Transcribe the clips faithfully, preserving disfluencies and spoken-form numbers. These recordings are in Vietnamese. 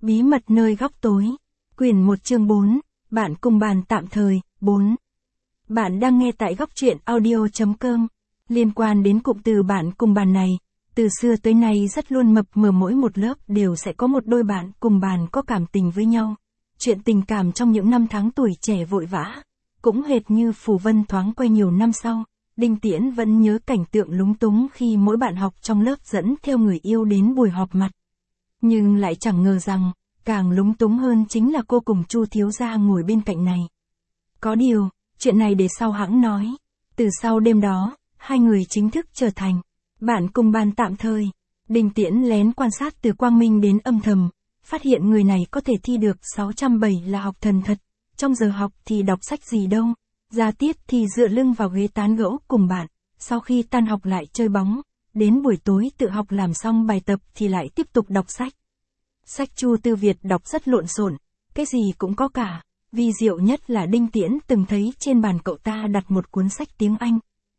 Bí mật nơi góc tối. Quyển một chương bốn. Bạn cùng bàn tạm thời. bốn. Bạn đang nghe tại góc truyện audio chấm com. Liên quan đến cụm từ bạn cùng bàn này, từ xưa tới nay rất luôn mập mờ, mỗi một lớp đều sẽ có một đôi bạn cùng bàn có cảm tình với nhau. Chuyện tình cảm trong những năm tháng tuổi trẻ vội vã, cũng hệt như phù vân thoáng quay nhiều năm sau. Đinh Tiễn vẫn nhớ cảnh tượng lúng túng khi mỗi bạn học trong lớp dẫn theo người yêu đến buổi họp mặt. Nhưng lại chẳng ngờ rằng, càng lúng túng hơn chính là cô cùng Chu thiếu gia ngồi bên cạnh này. Có điều, chuyện này để sau hãng nói. Từ sau đêm đó, hai người chính thức trở thành bạn cùng bàn tạm thời. Đinh Tiễn lén quan sát từ quang minh đến âm thầm, phát hiện người này có thể thi được sáu trăm bảy là học thần thật. Trong giờ học thì đọc sách gì đâu, ra tiết thì dựa lưng vào ghế tán gẫu cùng bạn, sau khi tan học lại chơi bóng, đến buổi tối tự học làm xong bài tập thì lại tiếp tục đọc sách. Sách Chu Tư Việt đọc rất lộn xộn, cái gì cũng có cả. Vi diệu nhất là Đinh Tiễn từng thấy trên bàn cậu ta đặt một cuốn sách tiếng Anh.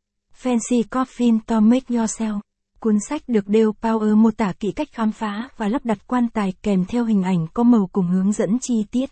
Fancy Coffin to Make Yourself. Cuốn sách được Dale Power mô tả kỹ cách khám phá và lắp đặt quan tài kèm theo hình ảnh có màu cùng hướng dẫn chi tiết.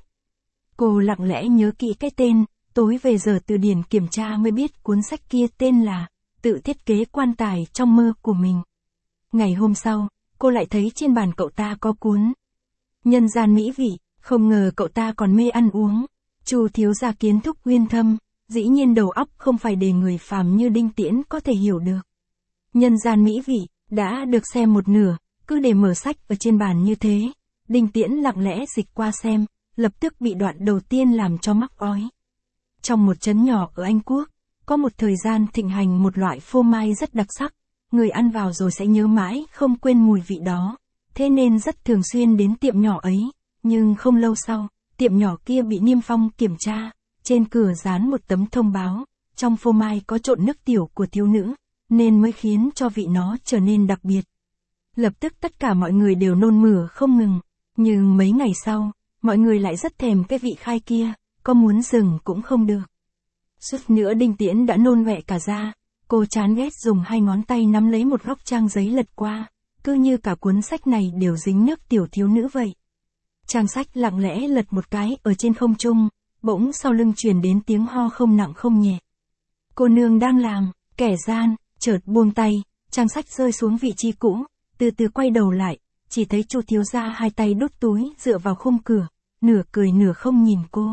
Cô lặng lẽ nhớ kỹ cái tên, tối về giờ từ điển kiểm tra mới biết cuốn sách kia tên là Tự thiết kế quan tài trong mơ của mình. Ngày hôm sau, cô lại thấy trên bàn cậu ta có cuốn Nhân gian mỹ vị, không ngờ cậu ta còn mê ăn uống. Chu thiếu gia kiến thức uyên thâm, dĩ nhiên đầu óc không phải để người phàm như Đinh Tiễn có thể hiểu được. Nhân gian mỹ vị, đã được xem một nửa, cứ để mở sách ở trên bàn như thế. Đinh Tiễn lặng lẽ dịch qua xem, lập tức bị đoạn đầu tiên làm cho mắc ói. Trong một trấn nhỏ ở Anh Quốc, có một thời gian thịnh hành một loại phô mai rất đặc sắc, người ăn vào rồi sẽ nhớ mãi không quên mùi vị đó, thế nên rất thường xuyên đến tiệm nhỏ ấy. Nhưng không lâu sau, tiệm nhỏ kia bị niêm phong kiểm tra, trên cửa dán một tấm thông báo, trong phô mai có trộn nước tiểu của thiếu nữ, nên mới khiến cho vị nó trở nên đặc biệt. Lập tức tất cả mọi người đều nôn mửa không ngừng, nhưng mấy ngày sau, mọi người lại rất thèm cái vị khai kia, có muốn dừng cũng không được. Suýt nữa Đinh Tiễn đã nôn ọe cả ra, cô chán ghét dùng hai ngón tay nắm lấy một góc trang giấy lật qua, cứ như cả cuốn sách này đều dính nước tiểu thiếu nữ vậy. Trang sách lặng lẽ lật một cái ở trên không trung, bỗng sau lưng truyền đến tiếng ho không nặng không nhẹ. Cô nương đang làm, kẻ gian, chợt buông tay, trang sách rơi xuống vị trí cũ, từ từ quay đầu lại, chỉ thấy Chu thiếu gia hai tay đút túi dựa vào khung cửa, nửa cười nửa không nhìn cô.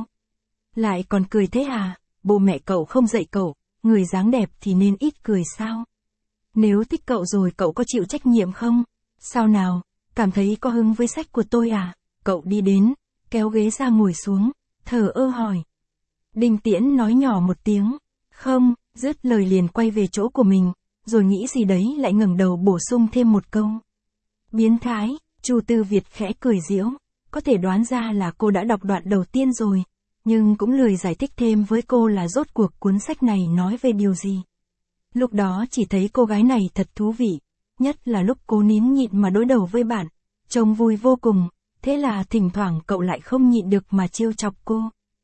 Lại còn cười thế à, bố mẹ cậu không dạy cậu, người dáng đẹp thì nên ít cười sao? Nếu thích cậu rồi cậu có chịu trách nhiệm không? Sao nào, cảm thấy có hứng với sách của tôi à? Cậu đi đến, kéo ghế ra ngồi xuống, thở ơ hỏi. Đinh Tiễn nói nhỏ một tiếng, không, dứt lời liền quay về chỗ của mình, rồi nghĩ gì đấy lại ngẩng đầu bổ sung thêm một câu. Biến thái. Chu Tư Việt khẽ cười giễu, có thể đoán ra là cô đã đọc đoạn đầu tiên rồi, nhưng cũng lười giải thích thêm với cô là rốt cuộc cuốn sách này nói về điều gì. Lúc đó chỉ thấy cô gái này thật thú vị, nhất là lúc cô nín nhịn mà đối đầu với bạn, trông vui vô cùng, thế là thỉnh thoảng cậu lại không nhịn được mà trêu chọc cô.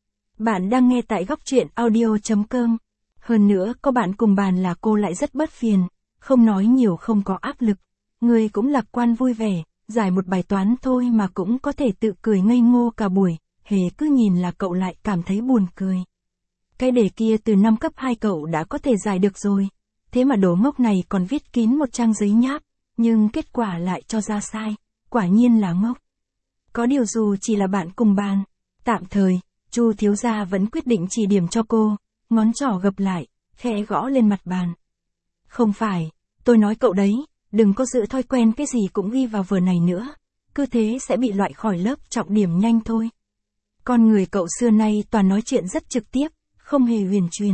Bạn đang nghe tại góc truyện audio chấm com. Hơn nữa có bạn cùng bàn là cô lại rất bất phiền, không nói nhiều không có áp lực, người cũng lạc quan vui vẻ, giải một bài toán thôi mà cũng có thể tự cười ngây ngô cả buổi, hề cứ nhìn là cậu lại cảm thấy buồn cười. Cái đề kia từ năm cấp hai cậu đã có thể giải được rồi, thế mà đồ ngốc này còn viết kín một trang giấy nháp, nhưng kết quả lại cho ra sai, quả nhiên là ngốc. Có điều dù chỉ là bạn cùng bàn tạm thời, Chu thiếu gia vẫn quyết định chỉ điểm cho cô, ngón trỏ gập lại, khẽ gõ lên mặt bàn. Không phải, tôi nói cậu đấy, đừng có giữ thói quen cái gì cũng ghi vào vở này nữa, cứ thế sẽ bị loại khỏi lớp trọng điểm nhanh thôi. Con người cậu xưa nay toàn nói chuyện rất trực tiếp, không hề huyền truyền.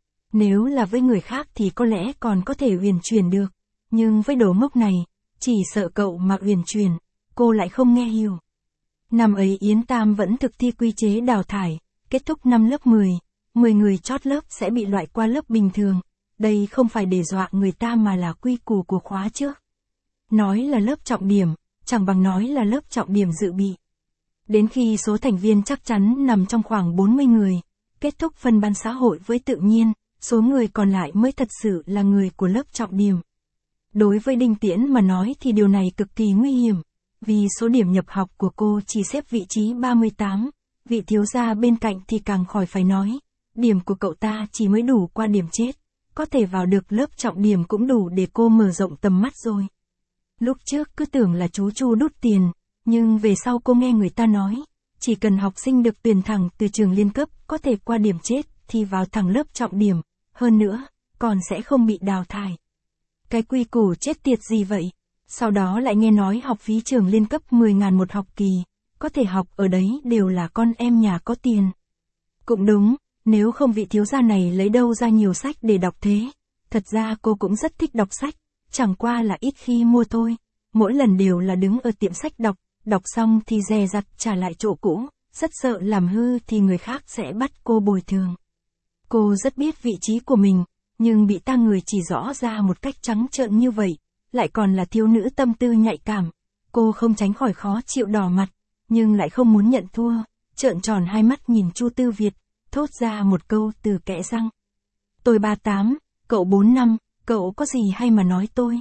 Nếu là với người khác thì có lẽ còn có thể huyền truyền được, nhưng với đồ ngốc này, chỉ sợ cậu mà huyền truyền, cô lại không nghe hiểu. Năm ấy Yến Tam vẫn thực thi quy chế đào thải, kết thúc năm lớp mười, mười người chót lớp sẽ bị loại qua lớp bình thường. Đây không phải để dọa người ta mà là quy củ của khóa trước. Nói là lớp trọng điểm, chẳng bằng nói là lớp trọng điểm dự bị. Đến khi số thành viên chắc chắn nằm trong khoảng bốn mươi người, kết thúc phân ban xã hội với tự nhiên, số người còn lại mới thật sự là người của lớp trọng điểm. Đối với Đinh Tiễn mà nói thì điều này cực kỳ nguy hiểm. vì số điểm nhập học của cô chỉ xếp vị trí ba mươi tám, vị thiếu gia bên cạnh thì càng khỏi phải nói, điểm của cậu ta chỉ mới đủ qua điểm chết, có thể vào được lớp trọng điểm cũng đủ để cô mở rộng tầm mắt rồi. Lúc trước cứ tưởng là chú Chu đút tiền, nhưng về sau cô nghe người ta nói, chỉ cần học sinh được tuyển thẳng từ trường liên cấp có thể qua điểm chết thì vào thẳng lớp trọng điểm, hơn nữa, còn sẽ không bị đào thải. Cái quy củ chết tiệt gì vậy? Sau đó lại nghe nói học phí trường liên cấp mười ngàn một học kỳ, có thể học ở đấy đều là con em nhà có tiền. Cũng đúng, nếu không vị thiếu gia này lấy đâu ra nhiều sách để đọc thế. Thật ra cô cũng rất thích đọc sách, chẳng qua là ít khi mua thôi. Mỗi lần đều là đứng ở tiệm sách đọc, đọc xong thì dè dặt trả lại chỗ cũ, rất sợ làm hư thì người khác sẽ bắt cô bồi thường. Cô rất biết vị trí của mình, nhưng bị ta người chỉ rõ ra một cách trắng trợn như vậy, lại còn là thiếu nữ tâm tư nhạy cảm. Cô không tránh khỏi khó chịu đỏ mặt, nhưng lại không muốn nhận thua, trợn tròn hai mắt nhìn Chu Tư Việt, thốt ra một câu từ kẽ răng. Tôi ba tám, cậu bốn năm, cậu có gì hay mà nói tôi.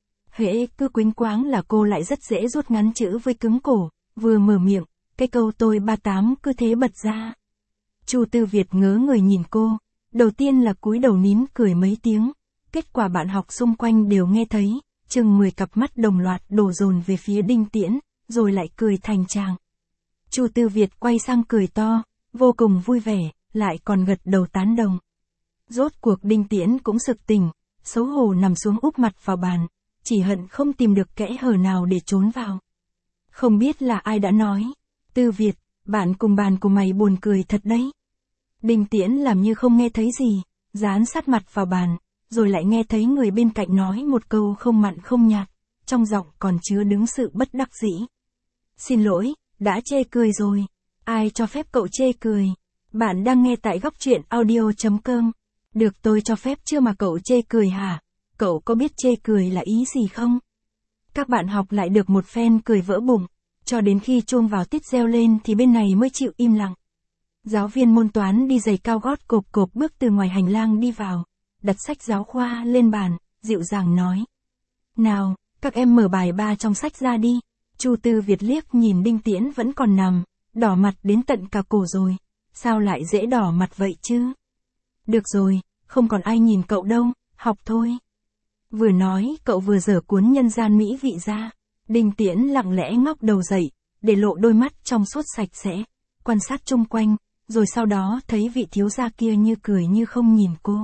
Hễ cứ quýnh quáng là cô lại rất dễ rút ngắn chữ với cứng cổ, vừa mở miệng, cái câu tôi ba tám cứ thế bật ra. Chu Tư Việt ngớ người nhìn cô, đầu tiên là cúi đầu nín cười mấy tiếng, kết quả bạn học xung quanh đều nghe thấy, chừng mười cặp mắt đồng loạt đổ dồn về phía Đinh Tiễn, rồi lại cười thành tràng. Chu Tư Việt quay sang cười to, vô cùng vui vẻ, lại còn gật đầu tán đồng. Rốt cuộc Đinh Tiễn cũng sực tỉnh, xấu hổ nằm xuống úp mặt vào bàn, chỉ hận không tìm được kẽ hở nào để trốn vào. Không biết là ai đã nói, Tư Việt, bạn cùng bàn của mày buồn cười thật đấy. Đinh Tiễn làm như không nghe thấy gì, dán sát mặt vào bàn, rồi lại nghe thấy người bên cạnh nói một câu không mặn không nhạt, trong giọng còn chứa đứng sự bất đắc dĩ. Xin lỗi, đã chê cười rồi. Ai cho phép cậu chê cười? Bạn đang nghe tại góc truyện audio chấm com. Được tôi cho phép chưa mà cậu chê cười hả? Cậu có biết chê cười là ý gì không? Các bạn học lại được một phen cười vỡ bụng, cho đến khi chuông vào tiết reo lên thì bên này mới chịu im lặng. Giáo viên môn toán đi giày cao gót cộp cộp bước từ ngoài hành lang đi vào, đặt sách giáo khoa lên bàn, dịu dàng nói. Nào, các em mở bài ba trong sách ra đi. Chu Tư Việt liếc nhìn Đinh Tiễn vẫn còn nằm, đỏ mặt đến tận cả cổ rồi. Sao lại dễ đỏ mặt vậy chứ? Được rồi, không còn ai nhìn cậu đâu, học thôi. Vừa nói, cậu vừa dở cuốn nhân gian mỹ vị ra. Đinh Tiễn lặng lẽ ngóc đầu dậy, để lộ đôi mắt trong suốt sạch sẽ, quan sát chung quanh, rồi sau đó thấy vị thiếu gia kia như cười như không nhìn cô.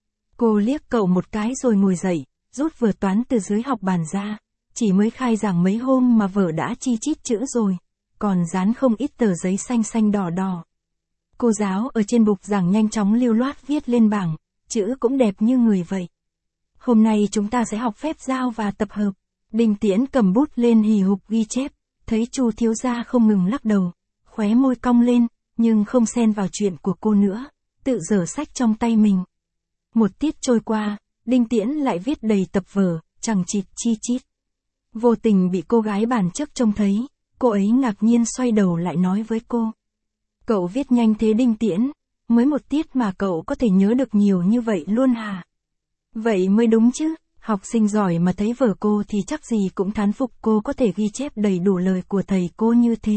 Cô liếc cậu một cái rồi ngồi dậy, rút vở toán từ dưới học bàn ra. Chỉ mới khai giảng mấy hôm mà vở đã chi chít chữ rồi, còn dán không ít tờ giấy xanh xanh đỏ đỏ. Cô giáo ở trên bục giảng nhanh chóng lưu loát viết lên bảng, chữ cũng đẹp như người vậy. Hôm nay chúng ta sẽ học phép giao và tập hợp. Đinh Tiễn cầm bút lên hì hục ghi chép, thấy Chu thiếu gia không ngừng lắc đầu, khóe môi cong lên, nhưng không xen vào chuyện của cô nữa, tự dở sách trong tay mình. Một tiết trôi qua, Đinh Tiễn lại viết đầy tập vở, chằng chịt chi chít. Vô tình bị cô gái bàn trước trông thấy, cô ấy ngạc nhiên xoay đầu lại nói với cô. Cậu viết nhanh thế Đinh Tiễn, mới một tiết mà cậu có thể nhớ được nhiều như vậy luôn hả? Vậy mới đúng chứ, học sinh giỏi mà thấy vở cô thì chắc gì cũng thán phục cô có thể ghi chép đầy đủ lời của thầy cô như thế.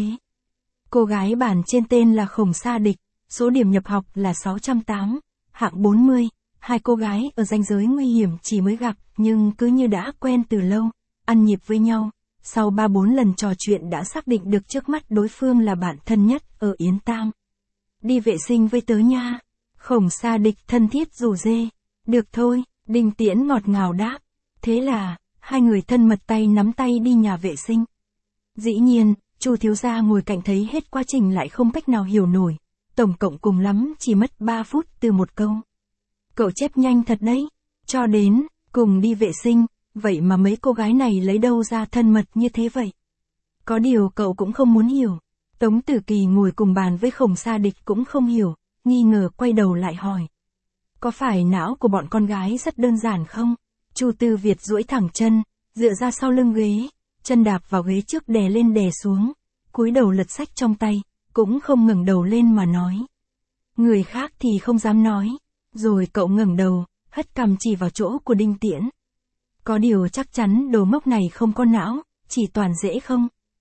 Cô gái bàn trên tên là Khổng Sa Địch, số điểm nhập học là sáu trăm tám, hạng bốn mươi, hai cô gái ở ranh giới nguy hiểm chỉ mới gặp nhưng cứ như đã quen từ lâu, ăn nhịp với nhau, sau ba bốn lần trò chuyện đã xác định được trước mắt đối phương là bạn thân nhất ở Yến Tam. Đi vệ sinh với tớ nha. Khổng Sa Địch thân thiết rủ rê. Được thôi, Đinh Tiễn ngọt ngào đáp. Thế là, hai người thân mật tay nắm tay đi nhà vệ sinh. Dĩ nhiên, Chu thiếu gia ngồi cạnh thấy hết quá trình lại không cách nào hiểu nổi. Tổng cộng cùng lắm chỉ mất ba phút từ một câu. Cậu chép nhanh thật đấy. Cho đến, cùng đi vệ sinh, vậy mà mấy cô gái này lấy đâu ra thân mật như thế vậy? Có điều cậu cũng không muốn hiểu. Tống Tử Kỳ ngồi cùng bàn với Khổng Sa Địch cũng không hiểu, nghi ngờ quay đầu lại hỏi. Có phải não của bọn con gái rất đơn giản không? Chu Tư Việt duỗi thẳng chân, dựa ra sau lưng ghế, chân đạp vào ghế trước đè lên đè xuống, cúi đầu lật sách trong tay, cũng không ngẩng đầu lên mà nói. Người khác thì không dám nói, rồi cậu ngẩng đầu, hất cằm chỉ vào chỗ của Đinh Tiễn. Có điều chắc chắn đồ mốc này không có não, chỉ toàn dễ không,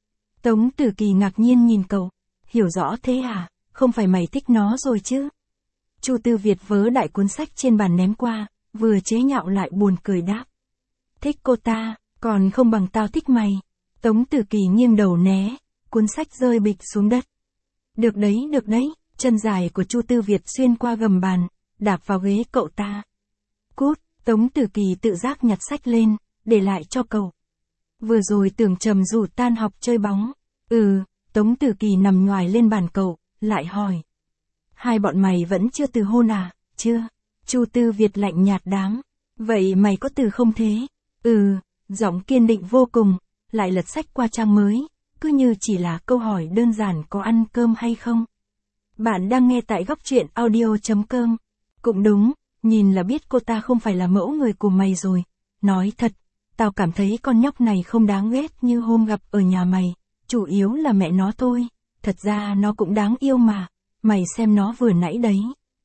Tống Tử Kỳ ngạc nhiên nhìn cậu. Hiểu rõ thế à, không phải mày thích nó rồi chứ? Chu Tư Việt vớ đại cuốn sách trên bàn ném qua, vừa chế nhạo lại buồn cười đáp. Thích cô ta, còn không bằng tao thích mày. Tống Tử Kỳ nghiêng đầu né, cuốn sách rơi bịch xuống đất. Được đấy, được đấy, chân dài của Chu Tư Việt xuyên qua gầm bàn, đạp vào ghế cậu ta. Cút, Tống Tử Kỳ tự giác nhặt sách lên, để lại cho cậu. Vừa rồi Tưởng Trầm rủ tan học chơi bóng. Ừ, Tống Tử Kỳ nằm nhoài lên bàn cậu, lại hỏi. Hai bọn mày vẫn chưa từ hôn à? Chưa. Chu Tư Việt lạnh nhạt đám. Vậy mày có từ không thế? Ừ, giọng kiên định vô cùng, lại lật sách qua trang mới, cứ như chỉ là câu hỏi đơn giản có ăn cơm hay không. Bạn đang nghe tại góc truyện audio chấm com. Cũng đúng, nhìn là biết cô ta không phải là mẫu người của mày rồi. Nói thật, tao cảm thấy con nhóc này không đáng ghét như hôm gặp ở nhà mày, chủ yếu là mẹ nó thôi, thật ra nó cũng đáng yêu mà, mày xem nó vừa nãy đấy.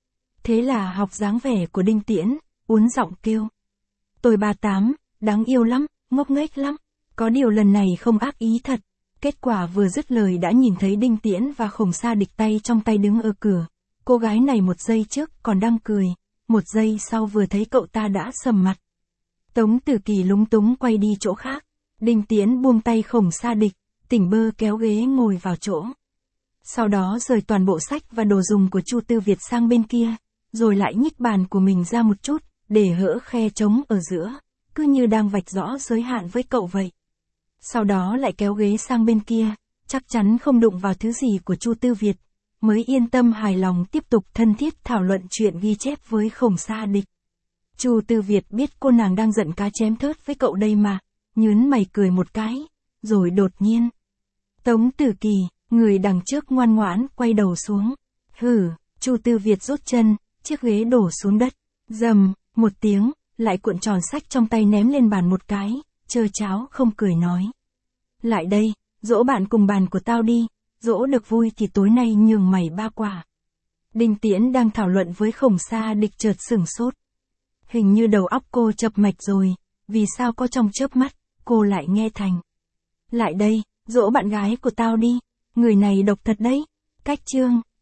Thế là học dáng vẻ của Đinh Tiễn, uốn giọng kêu. Tôi ba tám, đáng yêu lắm, ngốc nghếch lắm, có điều lần này không ác ý thật. Kết quả vừa dứt lời đã nhìn thấy Đinh Tiễn và Khổng Sa Địch tay trong tay đứng ở cửa. Cô gái này một giây trước còn đang cười, một giây sau vừa thấy cậu ta đã sầm mặt. Tống Tử Kỳ lúng túng quay đi chỗ khác. Đinh Tiễn buông tay Khổng Sa Địch, tỉnh bơ kéo ghế ngồi vào chỗ. Sau đó rời toàn bộ sách và đồ dùng của Chu Tư Việt sang bên kia, rồi lại nhích bàn của mình ra một chút, để hỡ khe trống ở giữa, cứ như đang vạch rõ giới hạn với cậu vậy. Sau đó lại kéo ghế sang bên kia, chắc chắn không đụng vào thứ gì của Chu Tư Việt, mới yên tâm hài lòng tiếp tục thân thiết thảo luận chuyện ghi chép với Khổng Sa Địch. Chu Tư Việt biết cô nàng đang giận cá chém thớt với cậu đây mà, nhớn mày cười một cái, rồi đột nhiên. Tống Tử Kỳ, người đằng trước ngoan ngoãn quay đầu xuống. Hừ, Chu Tư Việt rút chân, chiếc ghế đổ xuống đất, rầm, một tiếng, lại cuộn tròn sách trong tay ném lên bàn một cái, chơ cháo không cười nói. Lại đây, dỗ bạn cùng bàn của tao đi, dỗ được vui thì tối nay nhường mày ba quả. Đinh Tiễn đang thảo luận với Khổng Sa Địch chợt sửng sốt. Hình như đầu óc cô chập mạch rồi, vì sao có trong chớp mắt, cô lại nghe thành. Lại đây, dỗ bạn gái của tao đi, người này độc thật đấy. Cách chương.